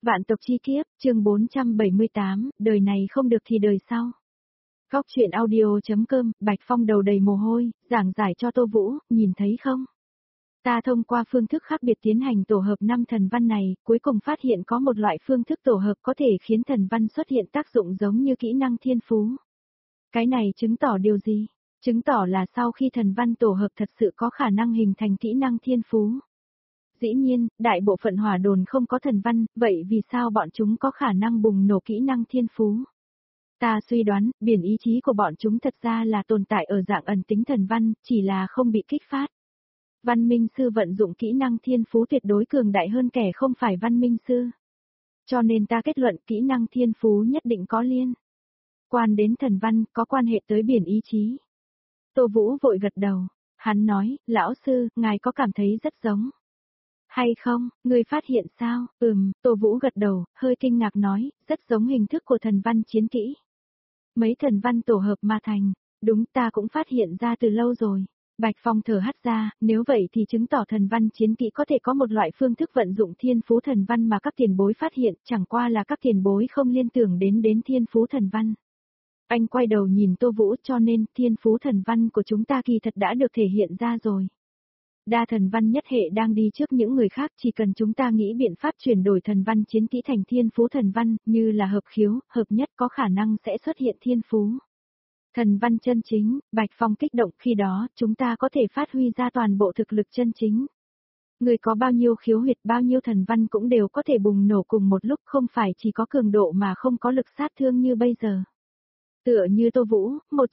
Vạn tộc chi kiếp, chương 478, đời này không được thì đời sau. Góc truyện audio.com, Bạch Phong đầu đầy mồ hôi, giảng giải cho Tô Vũ, nhìn thấy không? Ta thông qua phương thức khác biệt tiến hành tổ hợp 5 thần văn này, cuối cùng phát hiện có một loại phương thức tổ hợp có thể khiến thần văn xuất hiện tác dụng giống như kỹ năng thiên phú. Cái này chứng tỏ điều gì? Chứng tỏ là sau khi thần văn tổ hợp thật sự có khả năng hình thành kỹ năng thiên phú. Dĩ nhiên, đại bộ phận hỏa đồn không có thần văn, vậy vì sao bọn chúng có khả năng bùng nổ kỹ năng thiên phú? Ta suy đoán, biển ý chí của bọn chúng thật ra là tồn tại ở dạng ẩn tính thần văn, chỉ là không bị kích phát. Văn minh sư vận dụng kỹ năng thiên phú tuyệt đối cường đại hơn kẻ không phải văn minh sư. Cho nên ta kết luận kỹ năng thiên phú nhất định có liên quan đến thần văn, có quan hệ tới biển ý chí. Tô Vũ vội gật đầu, hắn nói, lão sư, ngài có cảm thấy rất giống hay không, ngươi phát hiện sao? Tô Vũ gật đầu, hơi kinh ngạc nói, rất giống hình thức của thần văn chiến kỹ. Mấy thần văn tổ hợp mà thành, đúng ta cũng phát hiện ra từ lâu rồi. Bạch Phong thở hắt ra, nếu vậy thì chứng tỏ thần văn chiến kỹ có thể có một loại phương thức vận dụng thiên phú thần văn mà các tiền bối phát hiện, chẳng qua là các tiền bối không liên tưởng đến thiên phú thần văn. Anh quay đầu nhìn Tô Vũ, cho nên thiên phú thần văn của chúng ta kỳ thật đã được thể hiện ra rồi. Đa thần văn nhất hệ đang đi trước những người khác, chỉ cần chúng ta nghĩ biện pháp chuyển đổi thần văn chiến kỹ thành thiên phú thần văn, như là hợp khiếu, hợp nhất có khả năng sẽ xuất hiện thiên phú thần văn chân chính. Bạch Phong kích động, khi đó, chúng ta có thể phát huy ra toàn bộ thực lực chân chính. Người có bao nhiêu khiếu huyệt, bao nhiêu thần văn cũng đều có thể bùng nổ cùng một lúc, không phải chỉ có cường độ mà không có lực sát thương như bây giờ. Tựa như Tô Vũ,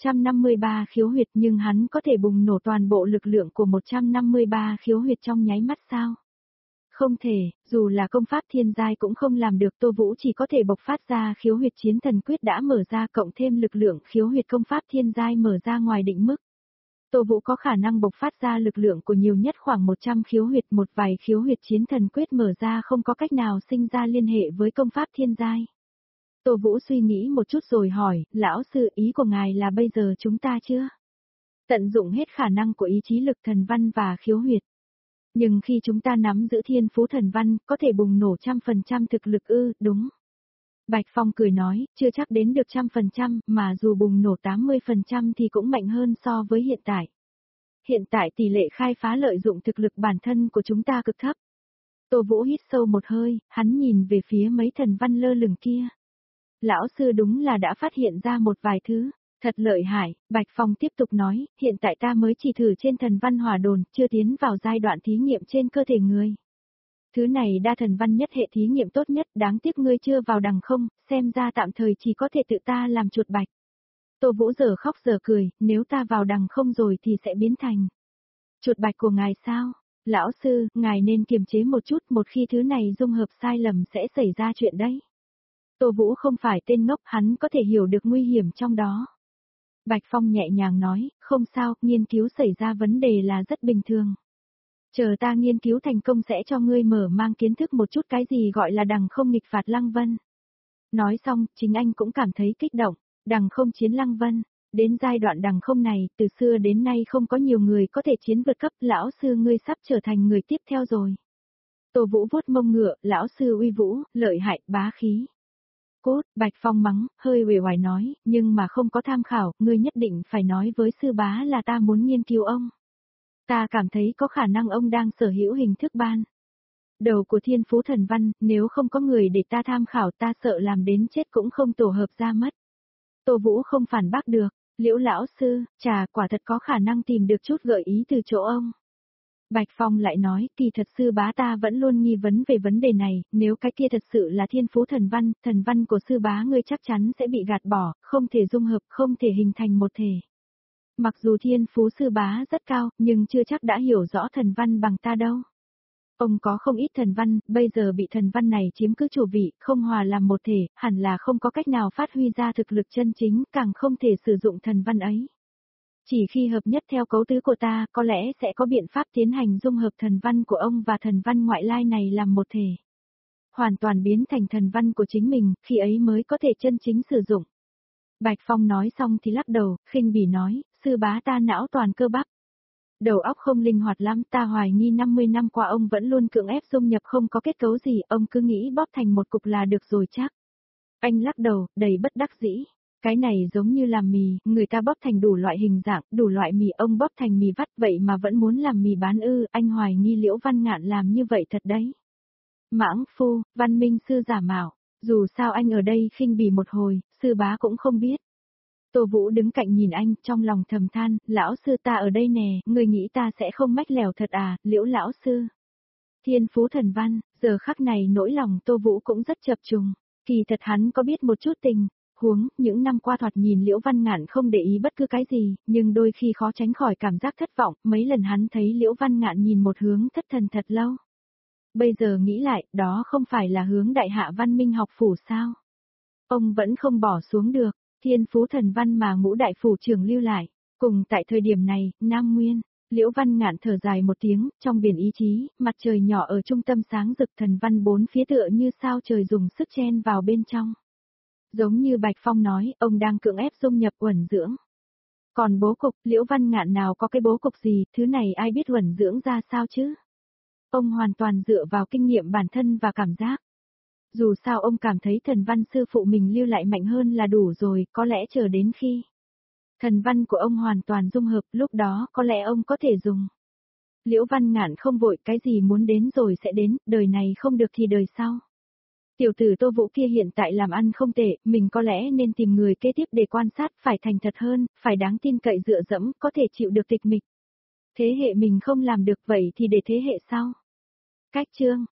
153 khiếu huyệt nhưng hắn có thể bùng nổ toàn bộ lực lượng của 153 khiếu huyệt trong nháy mắt sao? Không thể, dù là công pháp thiên giai cũng không làm được. Tô Vũ chỉ có thể bộc phát ra khiếu huyệt chiến thần quyết đã mở ra cộng thêm lực lượng khiếu huyệt công pháp thiên giai mở ra ngoài định mức. Tô Vũ có khả năng bộc phát ra lực lượng của nhiều nhất khoảng 100 khiếu huyệt, một vài khiếu huyệt chiến thần quyết mở ra không có cách nào sinh ra liên hệ với công pháp thiên giai. Tô Vũ suy nghĩ một chút rồi hỏi, lão sư, ý của ngài là bây giờ chúng ta chưa tận dụng hết khả năng của ý chí lực thần văn và khiếu huyệt. Nhưng khi chúng ta nắm giữ thiên phú thần văn, có thể bùng nổ 100% thực lực ư? Đúng. Bạch Phong cười nói, chưa chắc đến được 100%, mà dù bùng nổ 80% thì cũng mạnh hơn so với hiện tại. Hiện tại tỷ lệ khai phá lợi dụng thực lực bản thân của chúng ta cực thấp. Tô Vũ hít sâu một hơi, hắn nhìn về phía mấy thần văn lơ lửng kia. Lão sư đúng là đã phát hiện ra một vài thứ, thật lợi hại. Bạch Phong tiếp tục nói, hiện tại ta mới chỉ thử trên thần văn hỏa đồn, chưa tiến vào giai đoạn thí nghiệm trên cơ thể người. Thứ này đa thần văn nhất hệ thí nghiệm tốt nhất, đáng tiếc ngươi chưa vào đằng không, xem ra tạm thời chỉ có thể tự ta làm chuột bạch. Tô Vũ giờ khóc giờ cười, nếu ta vào đằng không rồi thì sẽ biến thành chuột bạch của ngài sao? Lão sư, ngài nên kiềm chế một chút, một khi thứ này dung hợp sai lầm sẽ xảy ra chuyện đấy. Tô Vũ không phải tên ngốc, hắn có thể hiểu được nguy hiểm trong đó. Bạch Phong nhẹ nhàng nói, không sao, nghiên cứu xảy ra vấn đề là rất bình thường. Chờ ta nghiên cứu thành công sẽ cho ngươi mở mang kiến thức một chút cái gì gọi là đằng không nghịch phạt Lăng Vân. Nói xong, chính anh cũng cảm thấy kích động, đằng không chiến Lăng Vân. Đến giai đoạn đằng không này, từ xưa đến nay không có nhiều người có thể chiến vượt cấp, lão sư ngươi sắp trở thành người tiếp theo rồi. Tô Vũ vuốt mông ngựa, lão sư uy vũ, lợi hại, bá khí. Cốt, Bạch Phong mắng, hơi uể oải nói, nhưng mà không có tham khảo, ngươi nhất định phải nói với sư bá là ta muốn nghiên cứu ông. Ta cảm thấy có khả năng ông đang sở hữu hình thức ban đầu của thiên phú thần văn, nếu không có người để ta tham khảo ta sợ làm đến chết cũng không tổ hợp ra mất. Tô Vũ không phản bác được, Liễu lão sư, quả thật có khả năng tìm được chút gợi ý từ chỗ ông. Bạch Phong lại nói, kỳ thật sư bá ta vẫn luôn nghi vấn về vấn đề này, nếu cái kia thật sự là thiên phú thần văn của sư bá ngươi chắc chắn sẽ bị gạt bỏ, không thể dung hợp, không thể hình thành một thể. Mặc dù thiên phú sư bá rất cao, nhưng chưa chắc đã hiểu rõ thần văn bằng ta đâu. Ông có không ít thần văn, bây giờ bị thần văn này chiếm cứ chủ vị, không hòa làm một thể, hẳn là không có cách nào phát huy ra thực lực chân chính, càng không thể sử dụng thần văn ấy. Chỉ khi hợp nhất theo cấu tứ của ta, có lẽ sẽ có biện pháp tiến hành dung hợp thần văn của ông và thần văn ngoại lai này làm một thể. Hoàn toàn biến thành thần văn của chính mình, khi ấy mới có thể chân chính sử dụng. Bạch Phong nói xong thì lắc đầu, khinh bỉ nói, sư bá ta não toàn cơ bắp. Đầu óc không linh hoạt lắm, ta hoài nghi 50 năm qua ông vẫn luôn cưỡng ép dung nhập không có kết cấu gì, ông cứ nghĩ bóp thành một cục là được rồi chắc. Anh lắc đầu, đầy bất đắc dĩ. Cái này giống như làm mì, người ta bóp thành đủ loại hình dạng, đủ loại mì, ông bóp thành mì vắt vậy mà vẫn muốn làm mì bán ư, anh hoài nghi Liễu Văn Ngạn làm như vậy thật đấy. Mãng phu, văn minh sư giả mạo, dù sao anh ở đây khinh bỉ một hồi, sư bá cũng không biết. Tô Vũ đứng cạnh nhìn anh, trong lòng thầm than, lão sư ta ở đây nè, người nghĩ ta sẽ không mách lèo thật à, Liễu lão sư. Thiên phú thần văn, giờ khắc này nỗi lòng Tô Vũ cũng rất chập trùng, kỳ thật hắn có biết một chút tình. Huống, những năm qua thoạt nhìn Liễu Văn Ngạn không để ý bất cứ cái gì, nhưng đôi khi khó tránh khỏi cảm giác thất vọng, mấy lần hắn thấy Liễu Văn Ngạn nhìn một hướng thất thần thật lâu. Bây giờ nghĩ lại, đó không phải là hướng đại hạ văn minh học phủ sao? Ông vẫn không bỏ xuống được, thiên phú thần văn mà ngũ đại phủ trưởng lưu lại. Cùng tại thời điểm này, Nam Nguyên, Liễu Văn Ngạn thở dài một tiếng, trong biển ý chí, mặt trời nhỏ ở trung tâm sáng rực thần văn bốn phía tựa như sao trời dùng sức chen vào bên trong. Giống như Bạch Phong nói, ông đang cưỡng ép dung nhập uẩn dưỡng. Còn bố cục, Liễu Văn Ngạn nào có cái bố cục gì, thứ này ai biết uẩn dưỡng ra sao chứ? Ông hoàn toàn dựa vào kinh nghiệm bản thân và cảm giác. Dù sao ông cảm thấy thần văn sư phụ mình lưu lại mạnh hơn là đủ rồi, có lẽ chờ đến khi thần văn của ông hoàn toàn dung hợp, lúc đó có lẽ ông có thể dùng. Liễu Văn Ngạn không vội, cái gì muốn đến rồi sẽ đến, đời này không được thì đời sau. Tiểu tử Tô Vũ kia hiện tại làm ăn không tệ, mình có lẽ nên tìm người kế tiếp để quan sát, phải thành thật hơn, phải đáng tin cậy dựa dẫm, có thể chịu được tịch mịch. Thế hệ mình không làm được vậy thì để thế hệ sau. Cách chương